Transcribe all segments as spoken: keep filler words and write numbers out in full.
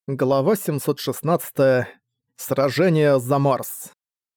Глава семьсот шестнадцать. Сражение за Марс.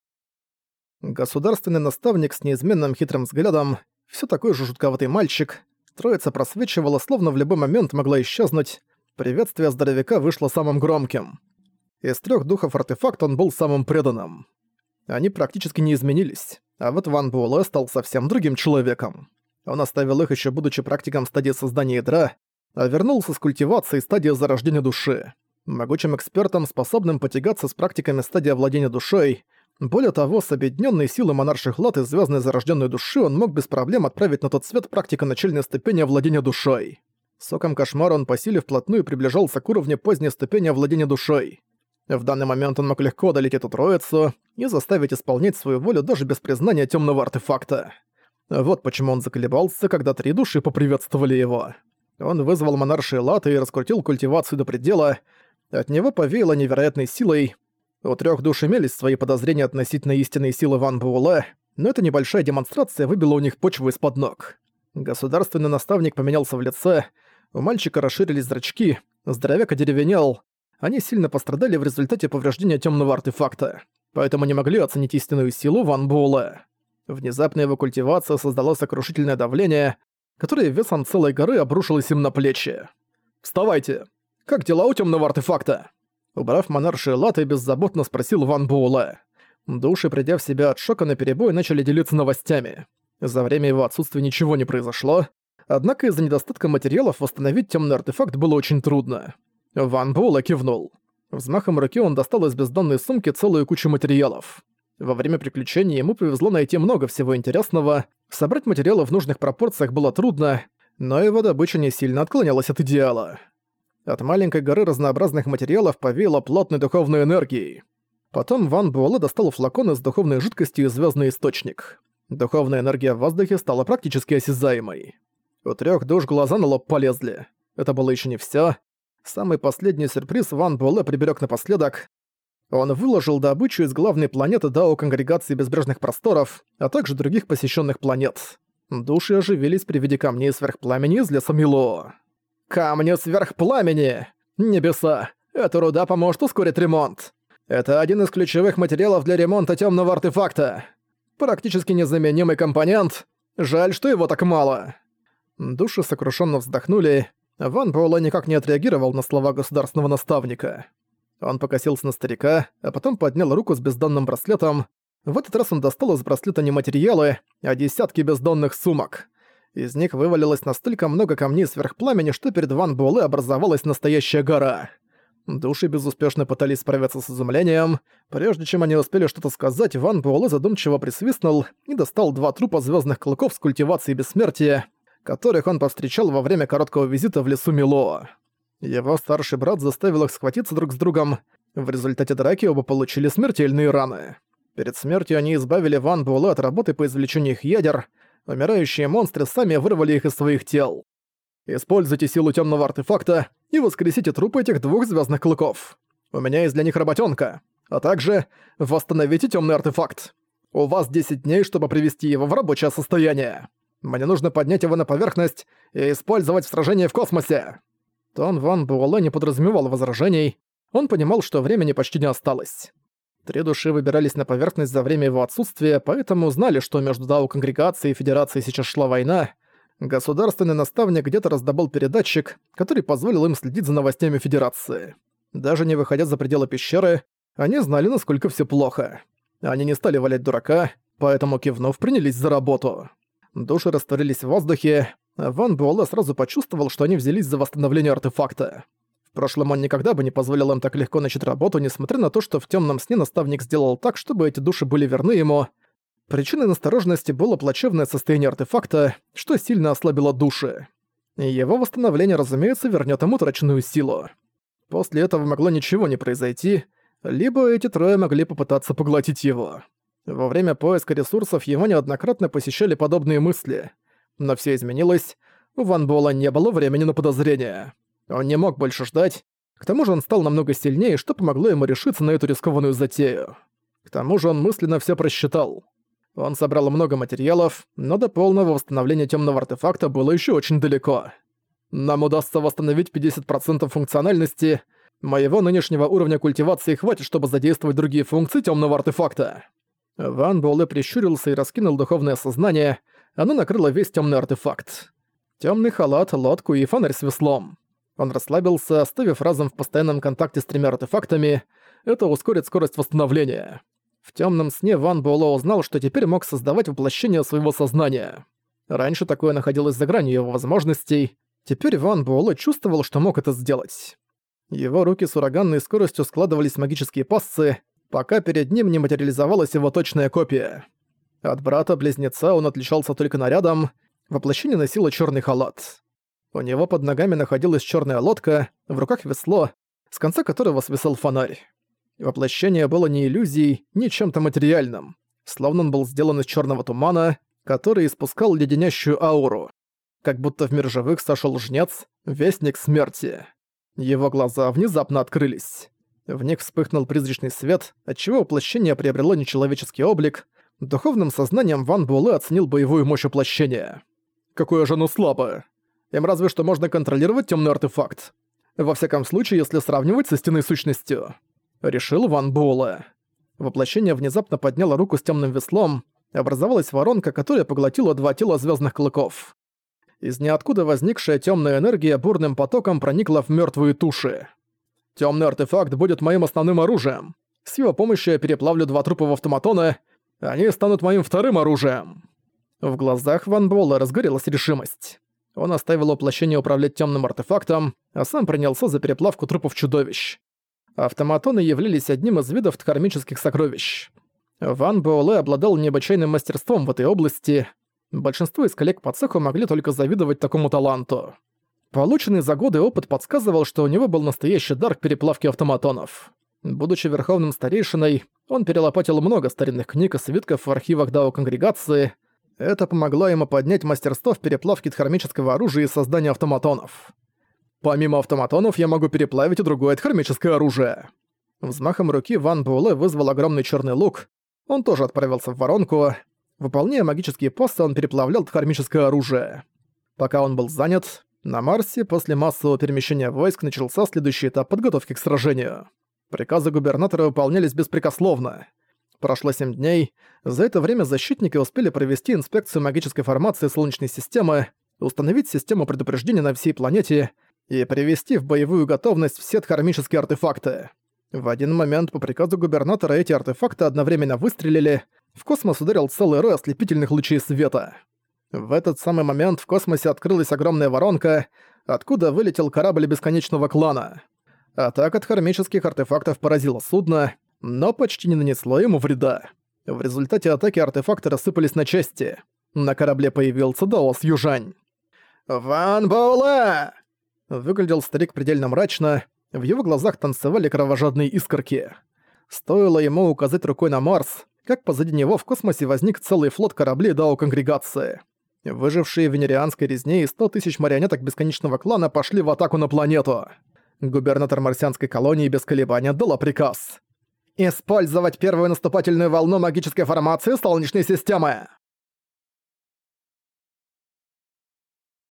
Государственный наставник с неизменным хитрым взглядом, всё такой же жутковатый мальчик, троица просвечивала, словно в любой момент могла исчезнуть, приветствие здоровяка вышло самым громким. Из трёх духов артефакт он был самым преданным. Они практически не изменились, а вот Ван Буэлэ стал совсем другим человеком. Он оставил их ещё будучи практиком стадии создания ядра, а вернулся с культивацией стадии зарождения души. Могучим экспертом, способным потягаться с практиками стадии овладения душой. Более того, с объединенной силой монарших лад и звездной зарожденной души он мог без проблем отправить на тот свет практика начальной ступени овладения душой. Соком кошмара он по силе вплотную приближался к уровню поздней ступени овладения душой. В данный момент он мог легко одолеть эту троицу и заставить исполнять свою волю даже без признания темного артефакта. Вот почему он заколебался, когда три души поприветствовали его. Он вызвал монаршие латы и раскрутил культивацию до предела. От него повеяло невероятной силой. У трёх душ имелись свои подозрения относительно истинной силы Ван Буэлэ, но эта небольшая демонстрация выбила у них почву из-под ног. Государственный наставник поменялся в лице, у мальчика расширились зрачки, здоровяк одеревенел. Они сильно пострадали в результате повреждения тёмного артефакта, поэтому не могли оценить истинную силу Ван Буэлэ. Внезапно его культивация создала сокрушительное давление, которое весом целой горы обрушилось им на плечи. «Вставайте! Как дела у тёмного артефакта?» Убрав монаршие латы, беззаботно спросил Ван Буэлэ. Души, придя в себя от шока наперебой, начали делиться новостями. За время его отсутствия ничего не произошло, однако из-за недостатка материалов восстановить тёмный артефакт было очень трудно. Ван Буэлэ кивнул. Взмахом руки он достал из бездонной сумки целую кучу материалов. Во время приключений ему повезло найти много всего интересного, собрать материалы в нужных пропорциях было трудно, но его добыча не сильно отклонялась от идеала. От маленькой горы разнообразных материалов повеяло плотной духовной энергией. Потом Ван Буэлэ достал флакон из духовной жидкости и звездный источник. Духовная энергия в воздухе стала практически осязаемой. У трёх душ глаза на лоб полезли. Это было ещё не всё. Самый последний сюрприз Ван Буэлэ приберег напоследок. Он выложил добычу из главной планеты Дао Конгрегации Безбрежных Просторов, а также других посещенных планет. Души оживились при виде камней сверхпламени из леса Мило. «Камни сверхпламени! Небеса! Эта руда поможет ускорить ремонт! Это один из ключевых материалов для ремонта тёмного артефакта! Практически незаменимый компонент! Жаль, что его так мало!» Души сокрушенно вздохнули. Ван Буэлэ никак не отреагировал на слова государственного наставника. Он покосился на старика, а потом поднял руку с бездонным браслетом. В этот раз он достал из браслета не материалы, а десятки бездонных сумок. Из них вывалилось настолько много камней сверхпламени, что перед Ван Буэлэ образовалась настоящая гора. Души безуспешно пытались справиться с изумлением. Прежде чем они успели что-то сказать, Ван Буэлэ задумчиво присвистнул и достал два трупа звездных клыков с культивацией бессмертия, которых он повстречал во время короткого визита в лесу Мило. Его старший брат заставил их схватиться друг с другом. В результате драки оба получили смертельные раны. Перед смертью они избавили Ван Буэлэ от работы по извлечению их ядер. Умирающие монстры сами вырвали их из своих тел. Используйте силу тёмного артефакта и воскресите трупы этих двух звездных клыков. У меня есть для них работёнка. А также восстановите тёмный артефакт. У вас десять дней, чтобы привести его в рабочее состояние. Мне нужно поднять его на поверхность и использовать в сражении в космосе. Тон Ван Буэлэ не подразумевал возражений. Он понимал, что времени почти не осталось. Три души выбирались на поверхность за время его отсутствия, поэтому знали, что между Дао Конгрегацией и Федерацией сейчас шла война. Государственный наставник где-то раздобыл передатчик, который позволил им следить за новостями Федерации. Даже не выходя за пределы пещеры, они знали, насколько всё плохо. Они не стали валять дурака, поэтому, кивнув, принялись за работу. Души растворились в воздухе, а Ван Буэлэ сразу почувствовал, что они взялись за восстановление артефакта. В прошлом он никогда бы не позволил им так легко начать работу, несмотря на то, что в тёмном сне наставник сделал так, чтобы эти души были верны ему. Причиной настороженности было плачевное состояние артефакта, что сильно ослабило души. Его восстановление, разумеется, вернёт им утраченную силу. После этого могло ничего не произойти, либо эти трое могли попытаться поглотить его. Во время поиска ресурсов его неоднократно посещали подобные мысли. Но всё изменилось, у Ван Буэлэ не было времени на подозрения. Он не мог больше ждать, к тому же он стал намного сильнее, что помогло ему решиться на эту рискованную затею. К тому же он мысленно всё просчитал. Он собрал много материалов, но до полного восстановления тёмного артефакта было ещё очень далеко. Нам удастся восстановить пятьдесят процентов функциональности, Моего нынешнего уровня культивации хватит, чтобы задействовать другие функции тёмного артефакта». Ван Буэлэ прищурился и раскинул духовное сознание. Оно накрыло весь тёмный артефакт. Тёмный халат, лодку и фонарь с веслом. Он расслабился, оставив разум в постоянном контакте с тремя артефактами. Это ускорит скорость восстановления. В тёмном сне Ван Буэлэ узнал, что теперь мог создавать воплощение своего сознания. Раньше такое находилось за гранью его возможностей. Теперь Ван Буэлэ чувствовал, что мог это сделать. Его руки с ураганной скоростью складывались в магические пассы, пока перед ним не материализовалась его точная копия. От брата-близнеца он отличался только нарядом. Воплощение носило чёрный халат. У него под ногами находилась чёрная лодка, в руках весло, с конца которого свисал фонарь. Воплощение было не иллюзией, ни чем-то материальным. Словно он был сделан из чёрного тумана, который испускал леденящую ауру. Как будто в мир живых сошёл жнец, вестник смерти. Его глаза внезапно открылись. В них вспыхнул призрачный свет, отчего воплощение приобрело нечеловеческий облик. Духовным сознанием Ван Буэлэ оценил боевую мощь воплощения. Какое же оно слабое. Им разве что можно контролировать тёмный артефакт. Во всяком случае, если сравнивать с истинной сущностью. Решил Ван Буэлэ. Воплощение внезапно подняло руку с тёмным веслом. Образовалась воронка, которая поглотила два тела звёздных клыков. Из ниоткуда возникшая тёмная энергия бурным потоком проникла в мёртвые туши. Тёмный артефакт будет моим основным оружием. С его помощью я переплавлю два трупа в автоматоны. Они станут моим вторым оружием. В глазах Ван Буэлэ разгорелась решимость. Он оставил воплощение управлять тёмным артефактом, а сам принялся за переплавку трупов чудовищ. Автоматоны являлись одним из видов дхармических сокровищ. Ван Буэлэ обладал необычайным мастерством в этой области. Большинство из коллег по цеху могли только завидовать такому таланту. Полученный за годы опыт подсказывал, что у него был настоящий дар к переплавке автоматонов. Будучи верховным старейшиной, он перелопатил много старинных книг и свитков в архивах Дао-конгрегации. Это помогло ему поднять мастерство в переплавке дхармического оружия и создании автоматонов. Помимо автоматонов, я могу переплавить и другое дхармическое оружие. Взмахом руки Ван Буэлэ вызвал огромный черный лук. Он тоже отправился в воронку. Выполняя магические пассы, он переплавлял дхармическое оружие. Пока он был занят, на Марсе после массового перемещения войск начался следующий этап подготовки к сражению. Приказы губернатора выполнялись беспрекословно. Прошло семь дней. За это время защитники успели провести инспекцию магической формации Солнечной системы, установить систему предупреждения на всей планете и привести в боевую готовность все дхармические артефакты. В один момент по приказу губернатора эти артефакты одновременно выстрелили, в космос ударил целый рой ослепительных лучей света. В этот самый момент в космосе открылась огромная воронка, откуда вылетел корабль Бесконечного Клана. Атака дхармических артефактов поразила судно, но почти не нанесло ему вреда. В результате атаки артефакты рассыпались на части. На корабле появился Даос Южань. «Ван Буэлэ!» Выглядел старик предельно мрачно, в его глазах танцевали кровожадные искорки. Стоило ему указать рукой на Марс, как позади него в космосе возник целый флот кораблей Дао-конгрегации. Выжившие в венерианской резне и сто тысяч марионеток Бесконечного Клана пошли в атаку на планету. Губернатор марсианской колонии без колебаний отдала приказ. «Использовать первую наступательную волну магической формации Солнечной системы!»